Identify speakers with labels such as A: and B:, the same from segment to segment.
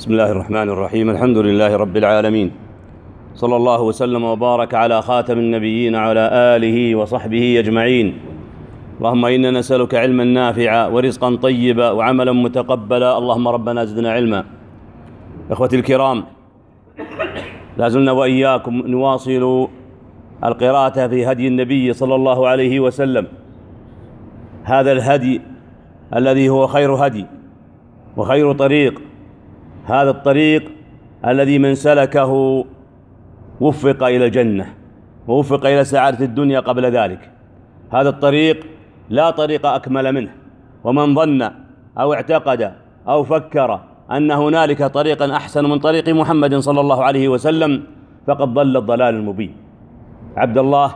A: بسم الله الرحمن الرحيم. الحمد لله رب العالمين، صلى الله وسلم وبارك على خاتم النبيين وعلى آله وصحبه أجمعين. اللهم إنا نسألك علما نافعا ورزقا طيبا وعملا متقبلا. اللهم ربنا زدنا علما. إخوتي الكرام، لا زلنا وإياكم نواصل القراءة في هدي النبي صلى الله عليه وسلم، هذا الهدي الذي هو خير هدي وخير طريق، هذا الطريق الذي من سلكه وفق إلى الجنة ووفق إلى سعادة الدنيا قبل ذلك. هذا الطريق لا طريق أكمل منه، ومن ظن أو اعتقد أو فكر أن هنالك طريقا أحسن من طريق محمد صلى الله عليه وسلم فقد ضل الضلال المبين. عبد الله،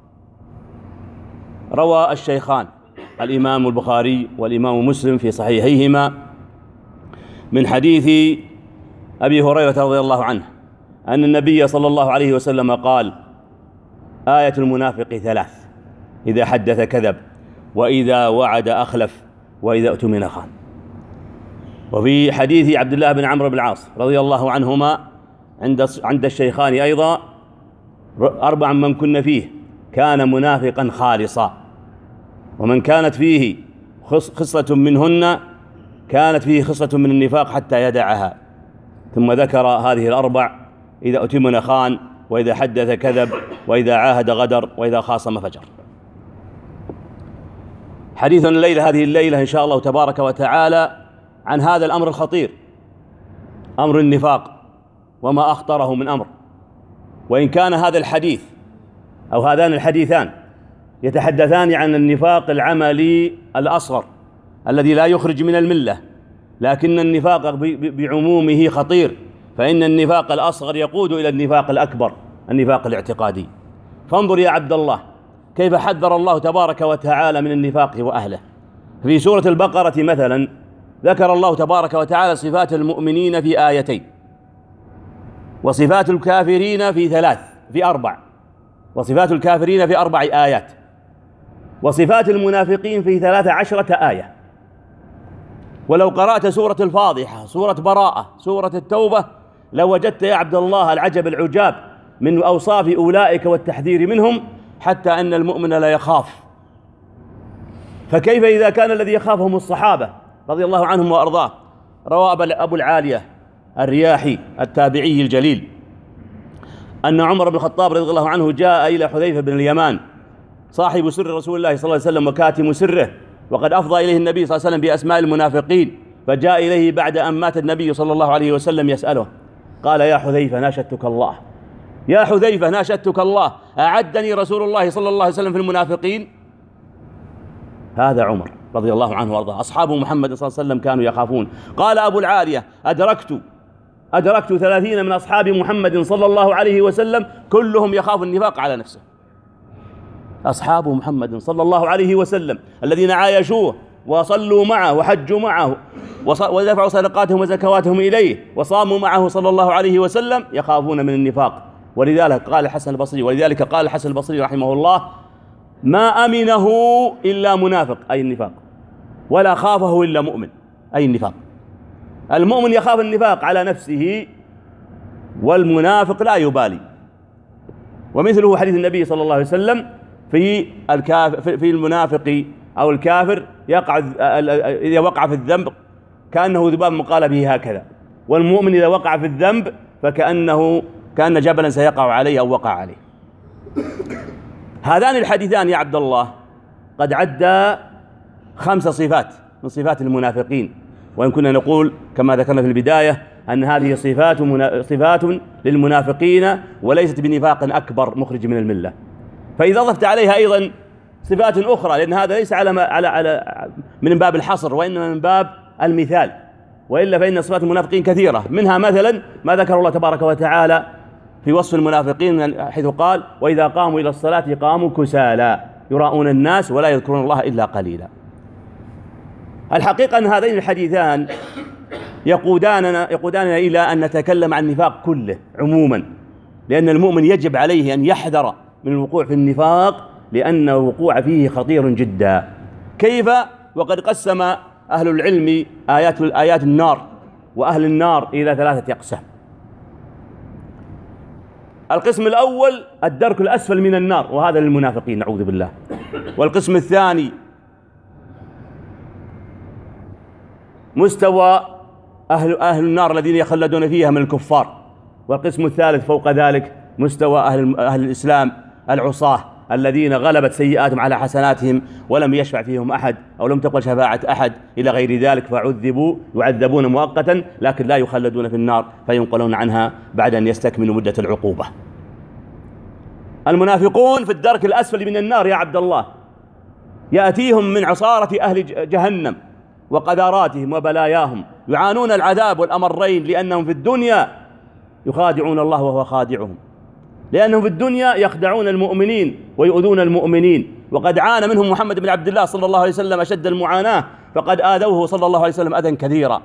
A: روى الشيخان الإمام البخاري والإمام مسلم في صحيحيهما من حديث أبي هريرة رضي الله عنه أن النبي صلى الله عليه وسلم قال: آية المنافق ثلاث: إذا حدث كذب، وإذا وعد أخلف، وإذا اؤتمن خان. وفي حديث عبد الله بن عمرو بن العاص رضي الله عنهما عند الشيخان أيضا: أربع من كن فيه كان منافقا خالصا، ومن كانت فيه خصلة منهن كانت فيه خصلة من النفاق حتى يدعها. ثم ذكر هذه الأربع: إذا اؤتمن خان، وإذا حدث كذب، وإذا عاهد غدر، وإذا خاصم فجر. حديثنا الليلة، هذه الليلة إن شاء الله تبارك وتعالى، عن هذا الأمر الخطير، أمر النفاق وما أخطره من أمر. وإن كان هذا الحديث أو هذان الحديثان يتحدثان عن النفاق العملي الأصغر الذي لا يخرج من الملة، لكن النفاق بعمومه خطير، فإن النفاق الأصغر يقود إلى النفاق الأكبر، النفاق الاعتقادي. فانظر يا عبد الله كيف حذر الله تبارك وتعالى من النفاق وأهله. في سورة البقرة مثلا ذكر الله تبارك وتعالى صفات المؤمنين في آيتين، وصفات الكافرين في أربع، وصفات الكافرين في 4 آيات، وصفات المنافقين في 13 آية. ولو قرأت سورة الفاضحة، سورة براءة، سورة التوبة، لوجدت يا عبد الله العجب العجاب من أوصاف أولئك والتحذير منهم، حتى أن المؤمن لا يخاف. فكيف إذا كان الذي يخافهم الصحابة رضي الله عنهم وأرضاه؟ روى أبو العالية الرياحي التابعي الجليل أن عمر بن الخطاب رضي الله عنه جاء إلى حذيفة بن اليمان صاحب سر رسول الله صلى الله عليه وسلم وكاتم سره، وقد أفضى إليه النبي صلى الله عليه وسلم بأسماء المنافقين، فجاء إليه بعد أن مات النبي صلى الله عليه وسلم يسأله، قال: يا حذيفة ناشدتك الله، يا حذيفة ناشدتك الله، أعدني رسول الله صلى الله عليه وسلم في المنافقين؟ هذا عمر رضي الله عنه وارضاه. أصحاب محمد صلى الله عليه وسلم كانوا يخافون. قال أبو العالية: أدركت 30 من أصحاب محمد صلى الله عليه وسلم كلهم يخاف النفاق على نفسه. أصحاب محمد صلى الله عليه وسلم الذين عايشوه وصلوا معه وحجوا معه ودفعوا صدقاتهم وزكواتهم إليه وصاموا معه صلى الله عليه وسلم يخافون من النفاق. ولذلك قال الحسن البصري رحمه الله: ما أمنه إلا منافق، أي النفاق، ولا خافه إلا مؤمن، أي النفاق. المؤمن يخاف النفاق على نفسه، والمنافق لا يبالي. ومثله حديث النبي صلى الله عليه وسلم في المنافق أو الكافر إذا وقع في الذنب كأنه ذباب مقال به هكذا، والمؤمن إذا وقع في الذنب كأن جبلا سيقع عليه أو وقع عليه. هذان الحديثان يا عبد الله قد عد 5 صفات من صفات المنافقين، وإن كنا نقول كما ذكرنا في البداية أن هذه صفات للمنافقين وليست بنفاق أكبر مخرج من الملة. فإذا ضفت عليها أيضا صفات أخرى، لأن هذا ليس من باب الحصر، وإنما من باب المثال، وإلا فإن صفات المنافقين كثيرة. منها مثلا ما ذكر الله تبارك وتعالى في وصف المنافقين حيث قال: وإذا قاموا إلى الصلاة قاموا كسالى يراءون الناس ولا يذكرون الله إلا قليلا. الحقيقة أن هذين الحديثان يقوداننا إلى أن نتكلم عن النفاق كله عموما، لأن المؤمن يجب عليه أن يحذر من الوقوع في النفاق، لأن الوقوع فيه خطير جدا. كيف؟ وقد قسم أهل العلم آيات النار وأهل النار إلى 3 أقسام. القسم الأول الدرك الأسفل من النار، وهذا للمنافقين نعوذ بالله. والقسم الثاني مستوى أهل النار الذين يخلدون فيها من الكفار. والقسم الثالث فوق ذلك مستوى أهل الإسلام العصاة الذين غلبت سيئاتهم على حسناتهم ولم يشفع فيهم أحد أو لم تقبل شفاعة أحد إلى غير ذلك، فعذبوا يعذبون مؤقتا لكن لا يخلدون في النار فينقلون عنها بعد أن يستكملوا مدة العقوبة. المنافقون في الدرك الأسفل من النار يا عبد الله، يأتيهم من عصارة أهل جهنم وقذاراتهم وبلاياهم، يعانون العذاب والأمرين لأنهم في الدنيا يخادعون الله وهو خادعهم، لأنهم في الدنيا يخدعون المؤمنين ويؤذون المؤمنين، وقد عانى منهم محمد بن عبد الله صلى الله عليه وسلم أشد المعاناة، فقد آذوه صلى الله عليه وسلم أذى كثيرا،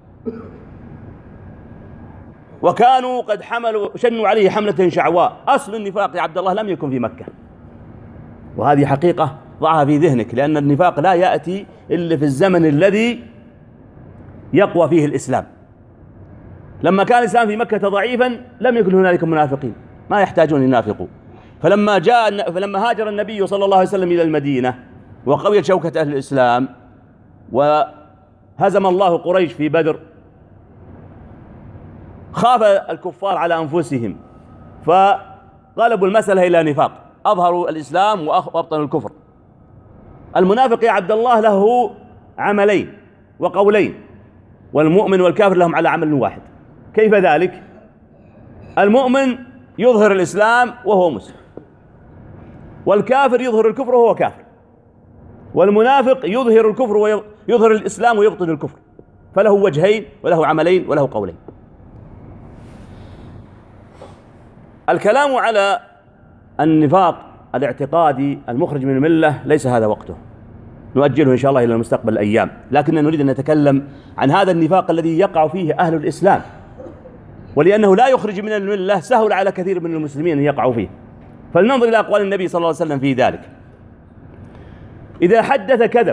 A: وكانوا قد شنوا عليه حملة شعواء. أصل النفاق يا عبد الله لم يكن في مكة، وهذه حقيقة ضعها في ذهنك، لأن النفاق لا يأتي إلا في الزمن الذي يقوى فيه الإسلام. لما كان الإسلام في مكة ضعيفا لم يكن هنالك منافقين، ما يحتاجون ينافقوا. فلما هاجر النبي صلى الله عليه وسلم إلى المدينة وقويت شوكة أهل الإسلام وهزم الله قريش في بدر، خاف الكفار على أنفسهم فقلبوا المسألة إلى نفاق، أظهروا الإسلام وأبطنوا الكفر. المنافق يا عبد الله له عملين وقولين، والمؤمن والكافر لهم على عمل واحد. كيف ذلك؟ المؤمن يظهر الإسلام وهو مسلم، والكافر يظهر الكفر وهو كافر، والمنافق يظهر الكفر ويظهر الإسلام ويبطن الكفر، فله وجهين وله عملين وله قولين. الكلام على النفاق الاعتقادي المخرج من الملة ليس هذا وقته، نؤجله إن شاء الله إلى المستقبل الأيام، لكننا نريد أن نتكلم عن هذا النفاق الذي يقع فيه أهل الإسلام، ولأنه لا يخرج من الملة سهل على كثير من المسلمين أن يقعوا فيه. فلننظر إلى أقوال النبي صلى الله عليه وسلم في ذلك. إذا حدث كذب،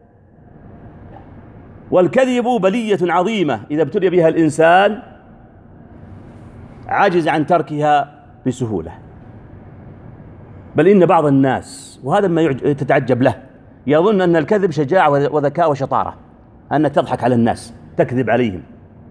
A: والكذب بلية عظيمة إذا ابتلي بها الإنسان عجز عن تركها بسهولة. بل إن بعض الناس، وهذا ما تتعجب له، يظن أن الكذب شجاعة وذكاء وشطارة، أنك تضحك على الناس تكذب عليهم.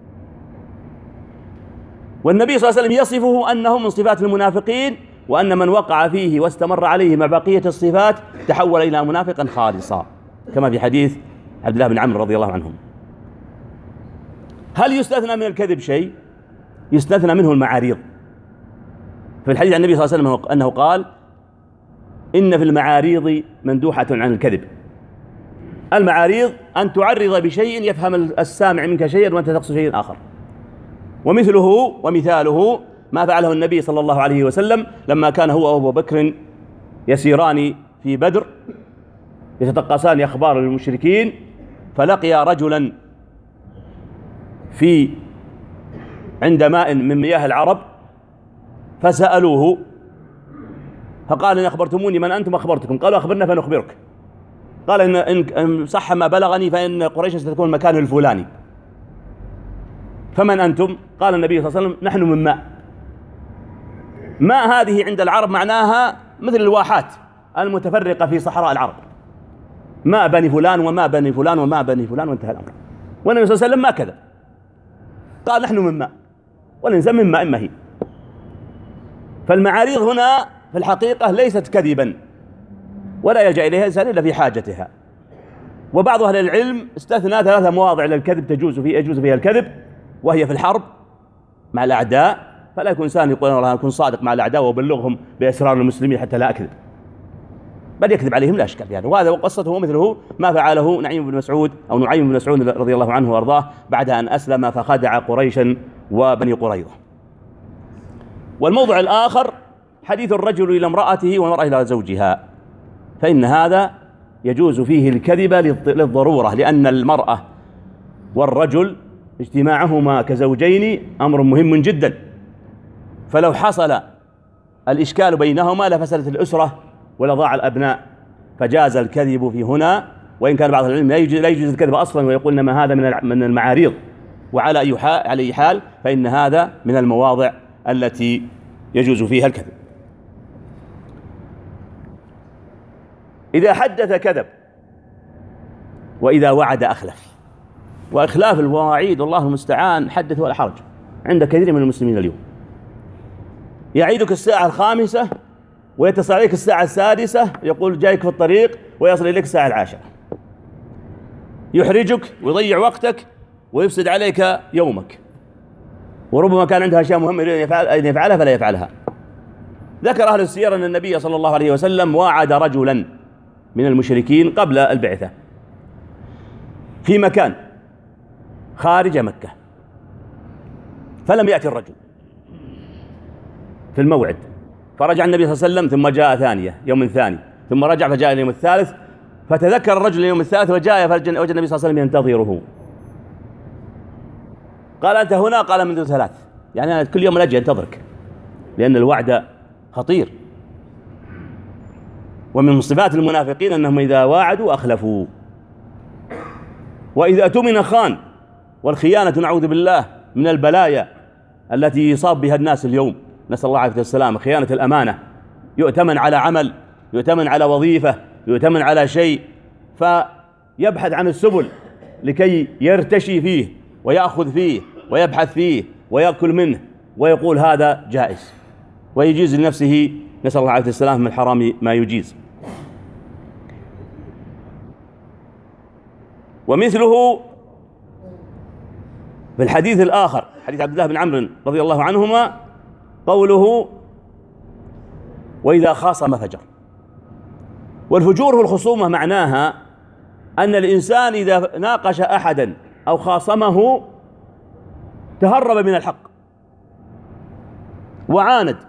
A: والنبي صلى الله عليه وسلم يصفه أنه من صفات المنافقين، وأن من وقع فيه واستمر عليه مع بقية الصفات تحول إلى منافقا خالصا، كما في حديث عبد الله بن عمرو رضي الله عنهم. هل يستثنى من الكذب شيء؟ يستثنى منه المعاريض. في الحديث عن النبي صلى الله عليه وسلم أنه قال: إن في المعاريض مندوحة عن الكذب. المعاريض أن تعرض بشيء يفهم السامع منك شيئا وأنت تقصد شيئا آخر. ومثاله ما فعله النبي صلى الله عليه وسلم لما كان هو وأبو بكر يسيران في بدر يتتقصان أخبار المشركين، فلقي رجلا عند ماء من مياه العرب فسألوه فقال: إن أخبرتموني من أنتم؟ أخبرتكم. قالوا: أخبرنا فنخبرك. قال: إن صح ما بلغني فإن قريش ستكون المكان الفلاني. فمن أنتم؟ قال النبي صلى الله عليه وسلم: نحن من ماء هذه عند العرب معناها مثل الواحات المتفرقة في صحراء العرب، ماء بني فلان وماء بني فلان وماء بني فلان، وانتهى الأمر. والنبي صلى الله عليه وسلم ما كذب، قال: نحن من ماء، والإنسان من ماء مهين. فالمعاريض هنا في الحقيقة ليست كذبا، ولا يلجأ إليها الإنسان إلا في حاجتها. وبعض أهل العلم استثنى 3 مواضع للكذب يجوز فيها الكذب، وهي في الحرب مع الأعداء، فلا يكون إنسان يقول: أنا أكون صادق مع الأعداء وأبلغهم بأسرار المسلمين حتى لا أكذب، بل يكذب عليهم لا إشكال يعني. وهذا قصته مثله ما فعله نعيم بن مسعود أو نعيم بن مسعود رضي الله عنه وأرضاه بعد أن أسلم فخدع قريشا وبني قريظة. والموضع الآخر حديث الرجل إلى امرأته والمرأة إلى زوجها، فإن هذا يجوز فيه الكذب للضرورة، لأن المرأة والرجل اجتماعهما كزوجين أمر مهم جدا، فلو حصل الإشكال بينهما لفسدت الأسرة ولضاع الأبناء، فجاز الكذب في هنا. وإن كان بعض العلم لا يجوز الكذب أصلا، ويقول إنما هذا من المعاريض، وعلى على أي حال فإن هذا من المواضع التي يجوز فيها الكذب. إذا حدث كذب، وإذا وعد أخلف. وإخلاف المواعيد والله المستعان حدث ولا حرج عند كثير من المسلمين اليوم. يعيدك الساعة 5 ويتصل عليك الساعة 6، يقول جايك في الطريق ويصل إليك الساعة 10. يحرجك ويضيع وقتك ويفسد عليك يومك، وربما كان عنده أشياء مهمة أن يفعلها فلا يفعلها. ذكر أهل السير أن النبي صلى الله عليه وسلم وعد رجلا من المشركين قبل البعثة في مكان خارج مكة، فلم يأتي الرجل في الموعد، فرجع النبي صلى الله عليه وسلم ثم جاء يوم ثاني، ثم رجع فجاء اليوم الثالث، فتذكر الرجل اليوم الثالث وجاء وجد النبي صلى الله عليه وسلم ينتظره. قال أنت هنا؟ قال منذ 3، يعني أنا كل يوم أجي أنتظرك، لأن الوعد خطير. ومن صفات المنافقين أنهم إذا واعدوا أخلفوا، وإذا أؤتمن خان. والخيانة نعوذ بالله من البلايا التي يصاب بها الناس اليوم، نسأل الله العافية والسلامة. خيانة الأمانة، يؤتمن على عمل، يؤتمن على وظيفة، يؤتمن على شيء، فيبحث عن السبل لكي يرتشي فيه ويأخذ فيه ويبحث فيه ويأكل منه، ويقول هذا جائز، ويجيز لنفسه نسأل الله العافية والسلامة من الحرام ما يجيز. ومثله في الحديث الآخر، حديث عبد الله بن عمرو رضي الله عنهما، قوله وإذا خاصم فجر. والفجور في الخصومة معناها أن الإنسان إذا ناقش أحدا أو خاصمه تهرب من الحق وعاند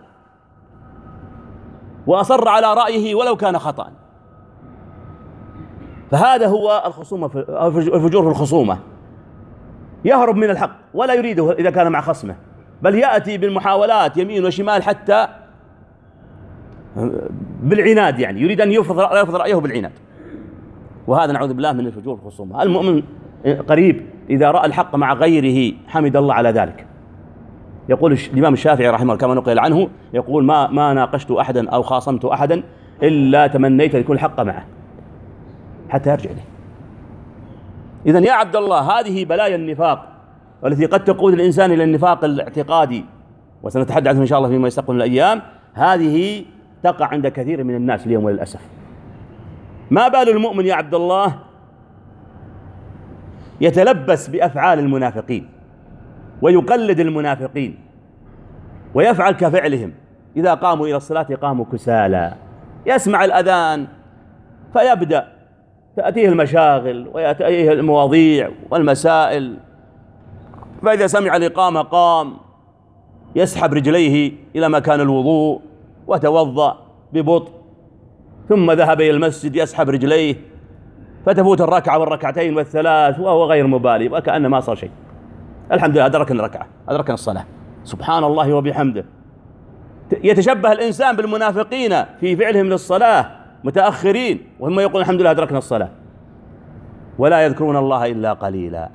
A: وأصر على رأيه ولو كان خطأ، فهذا هو الفجور في الخصومة. يهرب من الحق ولا يريده إذا كان مع خصمه، بل يأتي بالمحاولات يمين وشمال حتى بالعناد، يعني يريد أن يفرض رأيه بالعناد، وهذا نعوذ بالله من الفجور في الخصومة. المؤمن قريب إذا رأى الحق مع غيره حمد الله على ذلك. يقول الإمام الشافعي رحمه الله كما نقل عنه، يقول ما ناقشت أحدا أو خاصمت أحدا إلا تمنيت أن يكون الحق معه حتى يرجع إليه. إذن يا عبد الله، هذه بلايا النفاق والتي قد تقود الإنسان إلى النفاق الاعتقادي، وسنتحدث عنه إن شاء الله فيما يستقبل من الأيام. هذه تقع عند كثير من الناس اليوم وللأسف. ما بال المؤمن يا عبد الله يتلبس بأفعال المنافقين ويقلد المنافقين ويفعل كفعلهم. إذا قاموا إلى الصلاة قاموا كسالى، يسمع الأذان فيبدأ تأتيه المشاغل ويأتيه المواضيع والمسائل، فإذا سمع الإقامة قام يسحب رجليه إلى مكان الوضوء وتوضأ ببطء، ثم ذهب إلى المسجد يسحب رجليه، فتفوت الركعة والركعتين والثلاث وهو غير مبالي وكأن ما صار شيء. الحمد لله أدركنا الركعة، أدركنا الصلاة، سبحان الله وبحمده. يتشبه الإنسان بالمنافقين في فعلهم للصلاة متأخرين، وهم يقولون الحمد لله أدركنا الصلاة، ولا يذكرون الله إلا قليلا.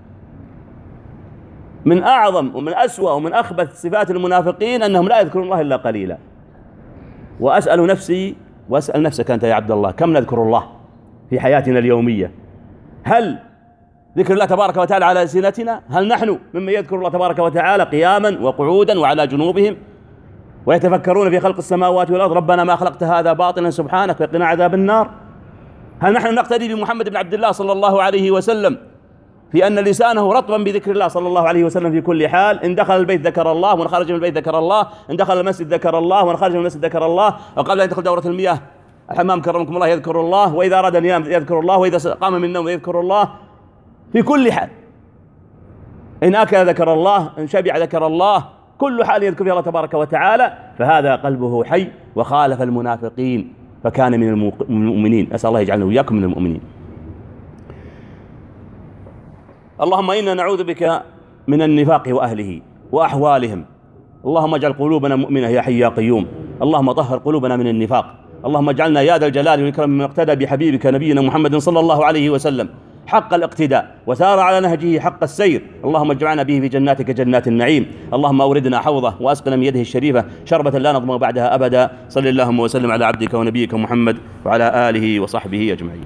A: من أعظم ومن أسوأ ومن أخبث صفات المنافقين أنهم لا يذكرون الله إلا قليلا. وأسأل نفسي وأسأل نفسك أنت يا عبد الله، كم نذكر الله في حياتنا اليومية؟ هل ذكر الله تبارك وتعالى على ألسنتنا؟ هل نحن ممن يذكر الله تبارك وتعالى قياما وقعودا وعلى جنوبهم ويتفكرون في خلق السماوات والأرض ربنا ما خلقت هذا باطلا سبحانك وقنا عذاب النار؟ هل نحن نقتدي بمحمد بن عبد الله صلى الله عليه وسلم في أن لسانه رطبا بذكر الله صلى الله عليه وسلم في كل حال؟ إن دخل البيت ذكر الله، وإن خرج من البيت ذكر الله، إن دخل المسجد ذكر الله، وإن خرج من المسجد ذكر الله، وقبل أن يدخل دورة المياه الحمام كرمكم الله يذكر الله، وإذا أراد أن ينام يذكر الله، وإذا قام من النوم يذكر الله في كل حال. إن أكل ذكر الله، إن شبع ذكر الله، كل حال يذكر الله تبارك وتعالى، فهذا قلبه حي وخالف المنافقين فكان من المؤمنين. أسأل الله يجعلنا وإياكم من المؤمنين. اللهم إنا نعوذ بك من النفاق وأهله وأحوالهم. اللهم اجعل قلوبنا مؤمنة يا حي يا قيوم. اللهم طهر قلوبنا من النفاق. اللهم اجعلنا يا ذا الجلال والإكرام من اقتدى بحبيبك نبينا محمد صلى الله عليه وسلم. حق الاقتداء وسار على نهجه حق السير. اللهم اجعلنا به في جناتك جنات النعيم. اللهم أوردنا حوضه وأسقنا من يده الشريفة شربة لا نظمأ بعدها أبدا. صل اللهم وسلم على عبدك ونبيك محمد وعلى آله وصحبه أجمعين.